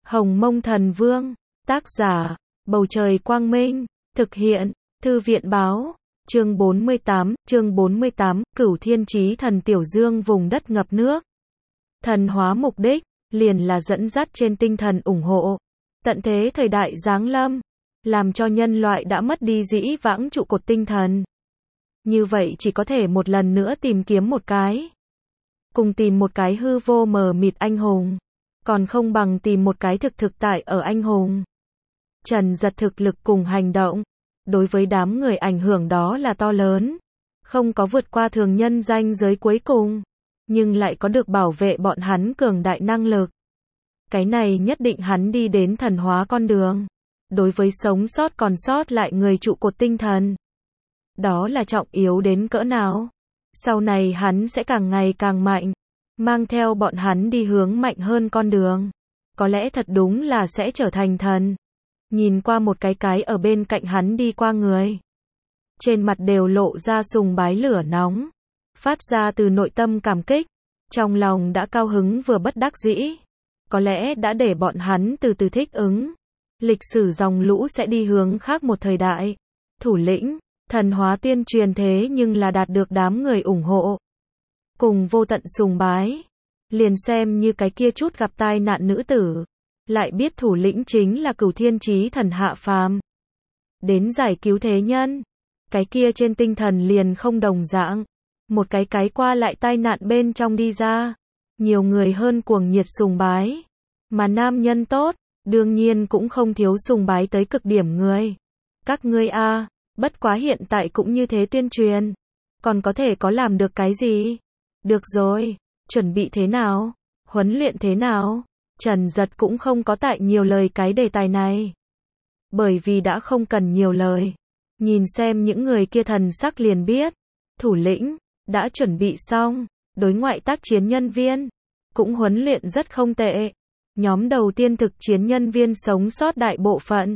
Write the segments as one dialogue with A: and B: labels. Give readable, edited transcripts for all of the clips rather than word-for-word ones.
A: Hồng Mông Thần Vương, tác giả, Bầu Trời Quang Minh, thực hiện, Thư viện Báo, chương 48, Cửu Thiên Chí Thần Tiểu Dương vùng đất ngập nước. Thần hóa mục đích, liền là dẫn dắt trên tinh thần ủng hộ. Tận thế thời đại giáng lâm, làm cho nhân loại đã mất đi dĩ vãng trụ cột tinh thần. Như vậy chỉ có thể một lần nữa tìm kiếm một cái. Cùng tìm một cái hư vô mờ mịt anh hùng. Còn không bằng tìm một cái thực tại ở anh hùng. Trần Giật thực lực cùng hành động. Đối với đám người ảnh hưởng đó là to lớn. Không có vượt qua thường nhân ranh giới cuối cùng. Nhưng lại có được bảo vệ bọn hắn cường đại năng lực. Cái này nhất định hắn đi đến thần hóa con đường. Đối với sống sót còn sót lại người trụ cột tinh thần. Đó là trọng yếu đến cỡ nào. Sau này hắn sẽ càng ngày càng mạnh. Mang theo bọn hắn đi hướng mạnh hơn con đường. Có lẽ thật đúng là sẽ trở thành thần. Nhìn qua một cái ở bên cạnh hắn đi qua người. Trên mặt đều lộ ra sùng bái lửa nóng. Phát ra từ nội tâm cảm kích. Trong lòng đã cao hứng vừa bất đắc dĩ. Có lẽ đã để bọn hắn từ từ thích ứng. Lịch sử dòng lũ sẽ đi hướng khác một thời đại. Thủ lĩnh, thần hóa tiên truyền thế nhưng là đạt được đám người ủng hộ. Cùng vô tận sùng bái. Liền xem như cái kia chút gặp tai nạn nữ tử. Lại biết thủ lĩnh chính là Cửu Thiên Chí Thần hạ phàm. Đến giải cứu thế nhân. Cái kia trên tinh thần liền không đồng dạng. Một cái qua lại tai nạn bên trong đi ra. Nhiều người hơn cuồng nhiệt sùng bái. Mà nam nhân tốt, đương nhiên cũng không thiếu sùng bái tới cực điểm người. Các ngươi a, bất quá hiện tại cũng như thế tuyên truyền. Còn có thể có làm được cái gì? Được rồi, chuẩn bị thế nào? Huấn luyện thế nào? Trần Giật cũng không có tại nhiều lời cái đề tài này. Bởi vì đã không cần nhiều lời. Nhìn xem những người kia thần sắc liền biết. Thủ lĩnh, đã chuẩn bị xong. Đối ngoại tác chiến nhân viên. Cũng huấn luyện rất không tệ. Nhóm đầu tiên thực chiến nhân viên sống sót đại bộ phận.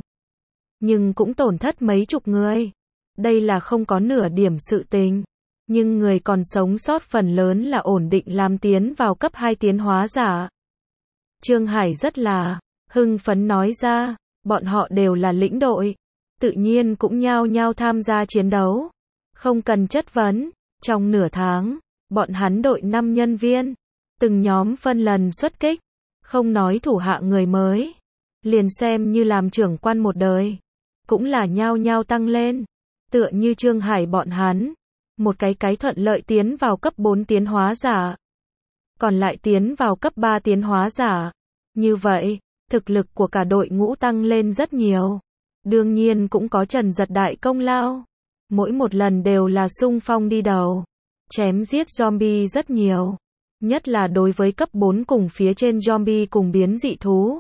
A: Nhưng cũng tổn thất mấy chục người. Đây là không có nửa điểm sự tình. Nhưng người còn sống sót phần lớn là ổn định làm tiến vào cấp 2 tiến hóa giả. Trương Hải rất là hưng phấn nói ra, bọn họ đều là lĩnh đội. Tự nhiên cũng nhao nhao tham gia chiến đấu. Không cần chất vấn. Trong nửa tháng, bọn hắn đội 5 nhân viên. Từng nhóm phân lần xuất kích. Không nói thủ hạ người mới. Liền xem như làm trưởng quan một đời. Cũng là nhao nhao tăng lên. Tựa như Trương Hải bọn hắn. Một cái thuận lợi tiến vào cấp 4 tiến hóa giả. Còn lại tiến vào cấp 3 tiến hóa giả. Như vậy, thực lực của cả đội ngũ tăng lên rất nhiều. Đương nhiên cũng có Trần Giật đại công lao. Mỗi một lần đều là xung phong đi đầu. Chém giết zombie rất nhiều. Nhất là đối với cấp 4 cùng phía trên zombie cùng biến dị thú.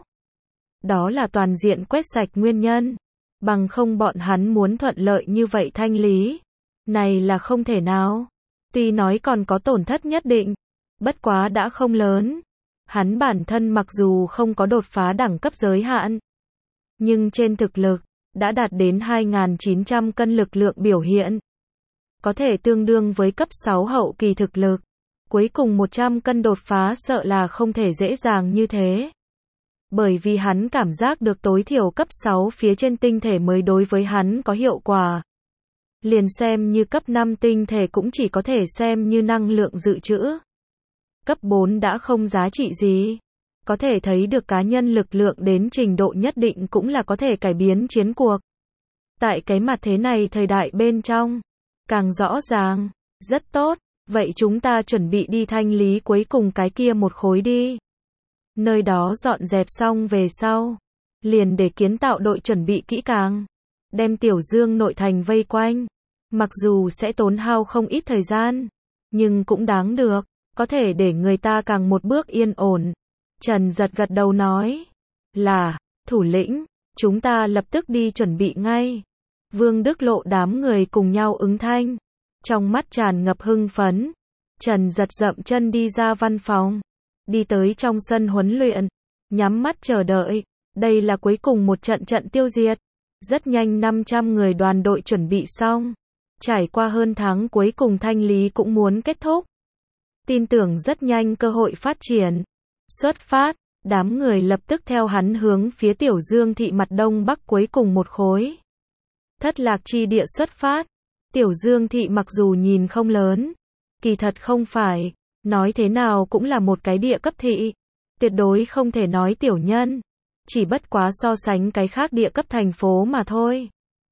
A: Đó là toàn diện quét sạch nguyên nhân. Bằng không bọn hắn muốn thuận lợi như vậy thanh lý. Này là không thể nào. Tuy nói còn có tổn thất nhất định. Bất quá đã không lớn. Hắn bản thân mặc dù không có đột phá đẳng cấp giới hạn. Nhưng trên thực lực, đã đạt đến 2.900 cân lực lượng biểu hiện. Có thể tương đương với cấp 6 hậu kỳ thực lực. Cuối cùng 100 cân đột phá sợ là không thể dễ dàng như thế. Bởi vì hắn cảm giác được tối thiểu cấp 6 phía trên tinh thể mới đối với hắn có hiệu quả. Liền xem như cấp 5 tinh thể cũng chỉ có thể xem như năng lượng dự trữ. Cấp 4 đã không giá trị gì. Có thể thấy được cá nhân lực lượng đến trình độ nhất định cũng là có thể cải biến chiến cuộc. Tại cái mặt thế này thời đại bên trong, càng rõ ràng, rất tốt, vậy chúng ta chuẩn bị đi thanh lý cuối cùng cái kia một khối đi. Nơi đó dọn dẹp xong về sau, liền để kiến tạo đội chuẩn bị kỹ càng, đem Tiểu Dương nội thành vây quanh. Mặc dù sẽ tốn hao không ít thời gian, nhưng cũng đáng được, có thể để người ta càng một bước yên ổn. Trần Giật gật đầu nói, là, thủ lĩnh, chúng ta lập tức đi chuẩn bị ngay. Vương Đức Lộ đám người cùng nhau ứng thanh, trong mắt tràn ngập hưng phấn. Trần Giật dậm chân đi ra văn phòng, đi tới trong sân huấn luyện, nhắm mắt chờ đợi. Đây là cuối cùng một trận tiêu diệt. Rất nhanh 500 người đoàn đội chuẩn bị xong. Trải qua hơn tháng cuối cùng thanh lý cũng muốn kết thúc. Tin tưởng rất nhanh cơ hội phát triển. Xuất phát, Đám người lập tức theo hắn hướng phía Tiểu Dương thị mặt đông bắc cuối cùng một khối Thất Lạc chi địa xuất phát. Tiểu Dương thị mặc dù nhìn không lớn, kỳ thật không phải, nói thế nào cũng là một cái địa cấp thị, tuyệt đối không thể nói tiểu nhân, chỉ bất quá so sánh cái khác địa cấp thành phố mà thôi.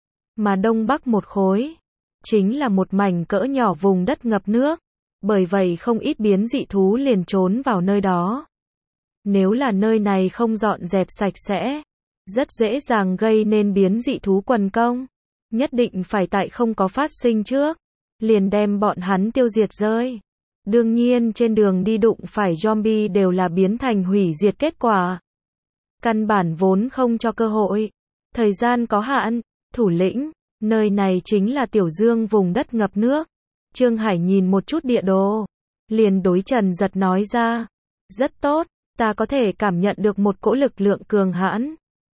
A: Mà đông bắc một khối, chính là một mảnh cỡ nhỏ vùng đất ngập nước, bởi vậy không ít biến dị thú liền trốn vào nơi đó. Nếu là nơi này không dọn dẹp sạch sẽ, rất dễ dàng gây nên biến dị thú quần công. Nhất định phải tại không có phát sinh trước, liền đem bọn hắn tiêu diệt rơi. Đương nhiên trên đường đi đụng phải zombie đều là biến thành hủy diệt kết quả. Căn bản vốn không cho cơ hội. Thời gian có hạn, thủ lĩnh, nơi này chính là Tiểu Dương vùng đất ngập nước. Trương Hải nhìn một chút địa đồ, liền đối Trần Giật nói ra. Rất tốt, ta có thể cảm nhận được một cỗ lực lượng cường hãn.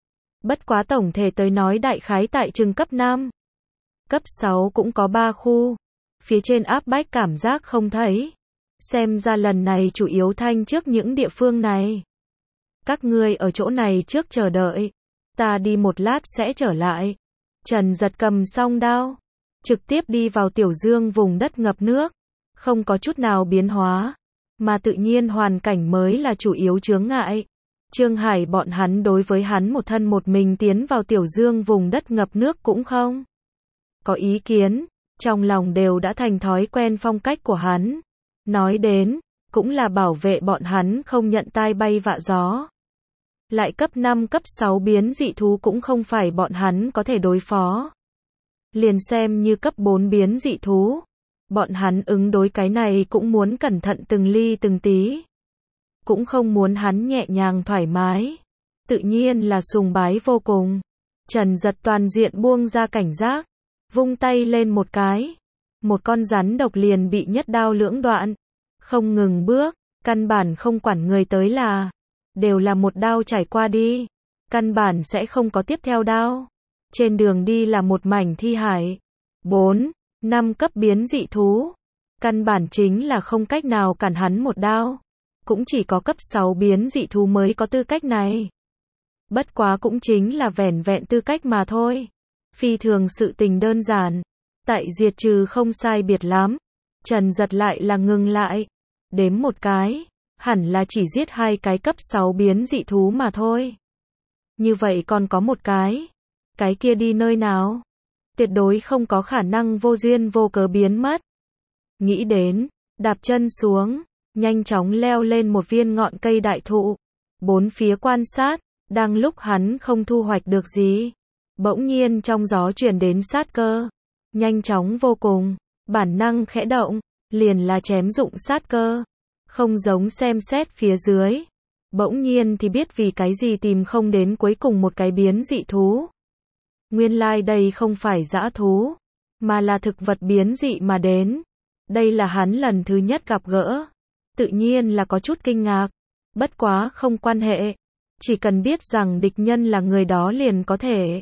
A: Bất quá tổng thể tới nói đại khái tại chừng cấp 5. Cấp 6 cũng có 3 khu. Phía trên áp bách cảm giác không thấy. Xem ra lần này chủ yếu thanh trước những địa phương này. Các ngươi ở chỗ này trước chờ đợi. Ta đi một lát sẽ trở lại. Trần Giật cầm song đao, trực tiếp đi vào Tiểu Dương vùng đất ngập nước. Không có chút nào biến hóa. Mà tự nhiên hoàn cảnh mới là chủ yếu chướng ngại. Trương Hải bọn hắn đối với hắn một thân một mình tiến vào Tiểu Dương vùng đất ngập nước cũng không có ý kiến, trong lòng đều đã thành thói quen phong cách của hắn. Nói đến, cũng là bảo vệ bọn hắn không nhận tai bay vạ gió. Lại cấp 5 cấp 6 biến dị thú cũng không phải bọn hắn có thể đối phó. Liền xem như cấp 4 biến dị thú, bọn hắn ứng đối cái này cũng muốn cẩn thận từng ly từng tí. Cũng không muốn hắn nhẹ nhàng thoải mái. Tự nhiên là sùng bái vô cùng. Trần Giật toàn diện buông ra cảnh giác, vung tay lên một cái. Một con rắn độc liền bị nhất đao lưỡng đoạn. Không ngừng bước, căn bản không quản người tới là. Đều là một đao trải qua đi. Căn bản sẽ không có tiếp theo đao. Trên đường đi là một mảnh thi hải. 4, 5 cấp biến dị thú. Căn bản chính là không cách nào cản hắn một đao. Cũng chỉ có cấp 6 biến dị thú mới có tư cách này. Bất quá cũng chính là vẻn vẹn tư cách mà thôi. Phi thường sự tình đơn giản. Tại diệt trừ không sai biệt lắm. Trần Giật lại là ngừng lại. Đếm một cái. Hẳn là chỉ giết 2 cái cấp 6 biến dị thú mà thôi. Như vậy còn có một cái. Cái kia đi nơi nào? Tuyệt đối không có khả năng vô duyên vô cớ biến mất. Nghĩ đến, đạp chân xuống, nhanh chóng leo lên một viên ngọn cây đại thụ. Bốn phía quan sát, đang lúc hắn không thu hoạch được gì. Bỗng nhiên trong gió truyền đến sát cơ. Nhanh chóng vô cùng, bản năng khẽ động, liền là chém dụng sát cơ. Không giống xem xét phía dưới. Bỗng nhiên thì biết vì cái gì tìm không đến cuối cùng một cái biến dị thú. Nguyên lai đây không phải dã thú, mà là thực vật biến dị mà đến. Đây là hắn lần thứ nhất gặp gỡ. Tự nhiên là có chút kinh ngạc. Bất quá không quan hệ. Chỉ cần biết rằng địch nhân là người đó liền có thể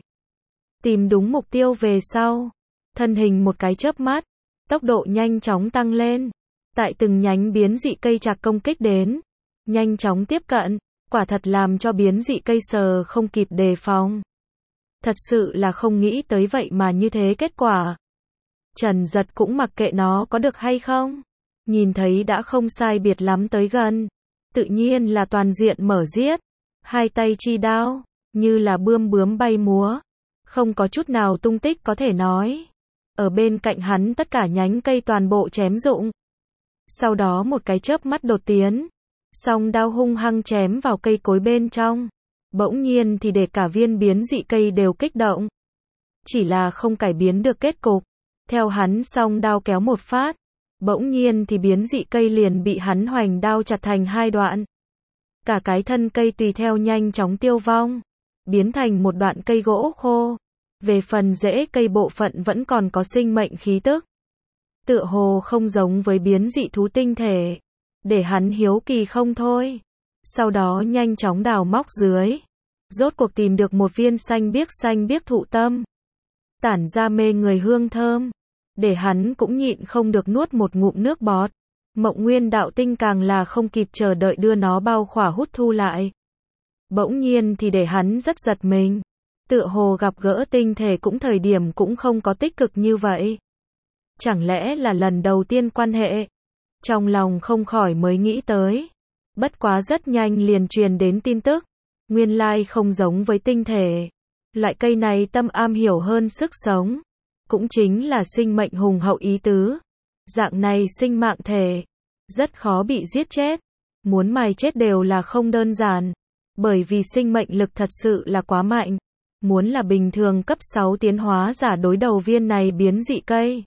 A: tìm đúng mục tiêu về sau. Thân hình một cái chớp mắt, tốc độ nhanh chóng tăng lên. Tại từng nhánh biến dị cây chạc công kích đến, nhanh chóng tiếp cận, quả thật làm cho biến dị cây sờ không kịp đề phòng. Thật sự là không nghĩ tới vậy mà như thế kết quả. Trần Giật cũng mặc kệ nó có được hay không. Nhìn thấy đã không sai biệt lắm tới gần. Tự nhiên là toàn diện mở giết. Hai tay chi đao, như là bướm bay múa. Không có chút nào tung tích có thể nói. Ở bên cạnh hắn tất cả nhánh cây toàn bộ chém rụng. Sau đó một cái chớp mắt đột tiến. Song đao hung hăng chém vào cây cối bên trong. Bỗng nhiên thì để cả viên biến dị cây đều kích động. Chỉ là không cải biến được kết cục. Theo hắn song đao kéo một phát. Bỗng nhiên thì biến dị cây liền bị hắn hoành đao chặt thành 2 đoạn. Cả cái thân cây tùy theo nhanh chóng tiêu vong. Biến thành một đoạn cây gỗ khô. Về phần rễ cây bộ phận vẫn còn có sinh mệnh khí tức. Tựa hồ không giống với biến dị thú tinh thể. Để hắn hiếu kỳ không thôi. Sau đó nhanh chóng đào móc dưới. Rốt cuộc tìm được một viên xanh biếc thụ tâm. Tản ra mê người hương thơm. Để hắn cũng nhịn không được nuốt một ngụm nước bọt. Mộng Nguyên đạo tinh càng là không kịp chờ đợi đưa nó bao khỏa hút thu lại. Bỗng nhiên thì để hắn rất giật mình. Tựa hồ gặp gỡ tinh thể cũng thời điểm cũng không có tích cực như vậy. Chẳng lẽ là lần đầu tiên quan hệ? Trong lòng không khỏi mới nghĩ tới. Bất quá rất nhanh liền truyền đến tin tức. Nguyên lai không giống với tinh thể. Loại cây này tâm am hiểu hơn sức sống. Cũng chính là sinh mệnh hùng hậu ý tứ. Dạng này sinh mạng thể. Rất khó bị giết chết. Muốn mài chết đều là không đơn giản. Bởi vì sinh mệnh lực thật sự là quá mạnh. Muốn là bình thường cấp 6 tiến hóa giả đối đầu viên này biến dị cây.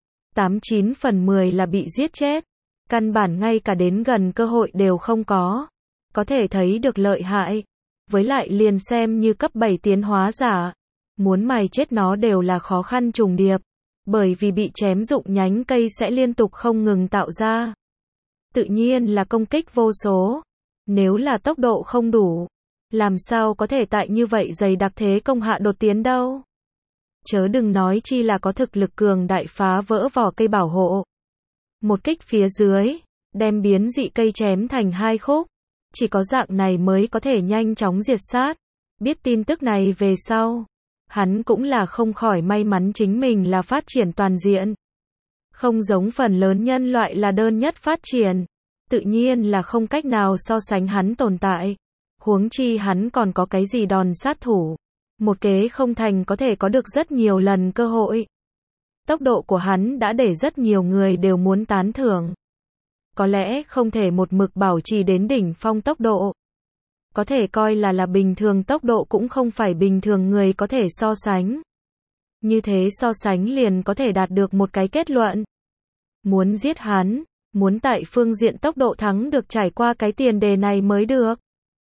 A: 89 phần 10 là bị giết chết. Căn bản ngay cả đến gần cơ hội đều không có. Có thể thấy được lợi hại. Với lại liền xem như cấp 7 tiến hóa giả. Muốn mài chết nó đều là khó khăn trùng điệp. Bởi vì bị chém dụng nhánh cây sẽ liên tục không ngừng tạo ra. Tự nhiên là công kích vô số. Nếu là tốc độ không đủ. Làm sao có thể tại như vậy dày đặc thế công hạ đột tiến đâu. Chớ đừng nói chi là có thực lực cường đại phá vỡ vỏ cây bảo hộ. Một kích phía dưới, đem biến dị cây chém thành 2 khúc. Chỉ có dạng này mới có thể nhanh chóng diệt sát. Biết tin tức này về sau. Hắn cũng là không khỏi may mắn chính mình là phát triển toàn diện. Không giống phần lớn nhân loại là đơn nhất phát triển. Tự nhiên là không cách nào so sánh hắn tồn tại. Huống chi hắn còn có cái gì đòn sát thủ. Một kế không thành có thể có được rất nhiều lần cơ hội. Tốc độ của hắn đã để rất nhiều người đều muốn tán thưởng. Có lẽ không thể một mực bảo trì đến đỉnh phong tốc độ. Có thể coi là bình thường tốc độ cũng không phải bình thường người có thể so sánh. Như thế so sánh liền có thể đạt được một cái kết luận. Muốn giết hắn, muốn tại phương diện tốc độ thắng được trải qua cái tiền đề này mới được.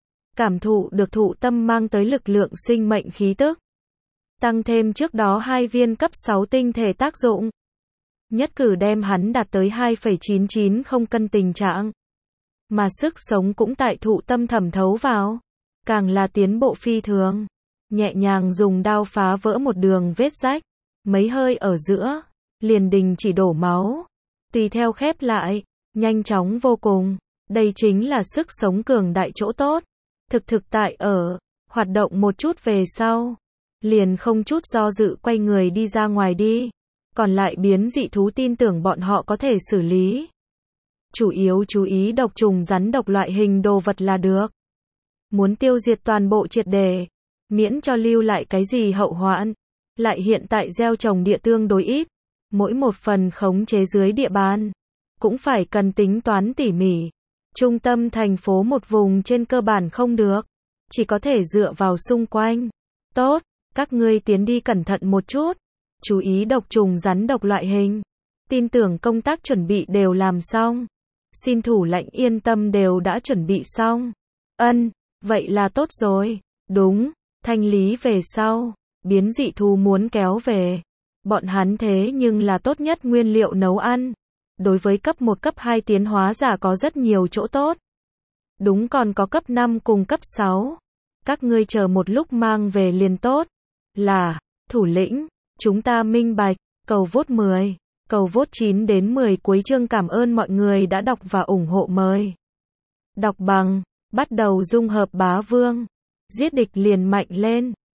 A: Cảm thụ được thụ tâm mang tới lực lượng sinh mệnh khí tức. Tăng thêm trước đó 2 viên cấp 6 tinh thể tác dụng. Nhất cử đem hắn đạt tới 2,990 cân tình trạng. Mà sức sống cũng tại thụ tâm thẩm thấu vào. Càng là tiến bộ phi thường. Nhẹ nhàng dùng đao phá vỡ một đường vết rách. Mấy hơi ở giữa. Liền đình chỉ đổ máu. Tùy theo khép lại. Nhanh chóng vô cùng. Đây chính là sức sống cường đại chỗ tốt. Thực tại ở. Hoạt động một chút về sau. Liền không chút do dự quay người đi ra ngoài đi. Còn lại biến dị thú tin tưởng bọn họ có thể xử lý. Chủ yếu chú ý độc trùng rắn độc loại hình đồ vật là được. Muốn tiêu diệt toàn bộ triệt để. Miễn cho lưu lại cái gì hậu hoạn. Lại hiện tại gieo trồng địa tương đối ít. Mỗi một phần khống chế dưới địa bàn. Cũng phải cần tính toán tỉ mỉ. Trung tâm thành phố một vùng trên cơ bản không được. Chỉ có thể dựa vào xung quanh. Tốt, các ngươi tiến đi cẩn thận một chút. Chú ý độc trùng rắn độc loại hình. Tin tưởng công tác chuẩn bị đều làm xong. Xin thủ lãnh yên tâm đều đã chuẩn bị xong. Ân, vậy là tốt rồi. Đúng, thanh lý về sau. Biến dị thú muốn kéo về. Bọn hắn thế nhưng là tốt nhất nguyên liệu nấu ăn. Đối với cấp 1 cấp 2 tiến hóa giả có rất nhiều chỗ tốt. Đúng còn có cấp 5 cùng cấp 6. Các ngươi chờ một lúc mang về liền tốt. Là, thủ lĩnh, chúng ta minh bạch, cầu vote 10, cầu vote 9 đến 10 cuối chương cảm ơn mọi người đã đọc và ủng hộ mời. Đọc bằng, bắt đầu dung hợp bá vương, giết địch liền mạnh lên.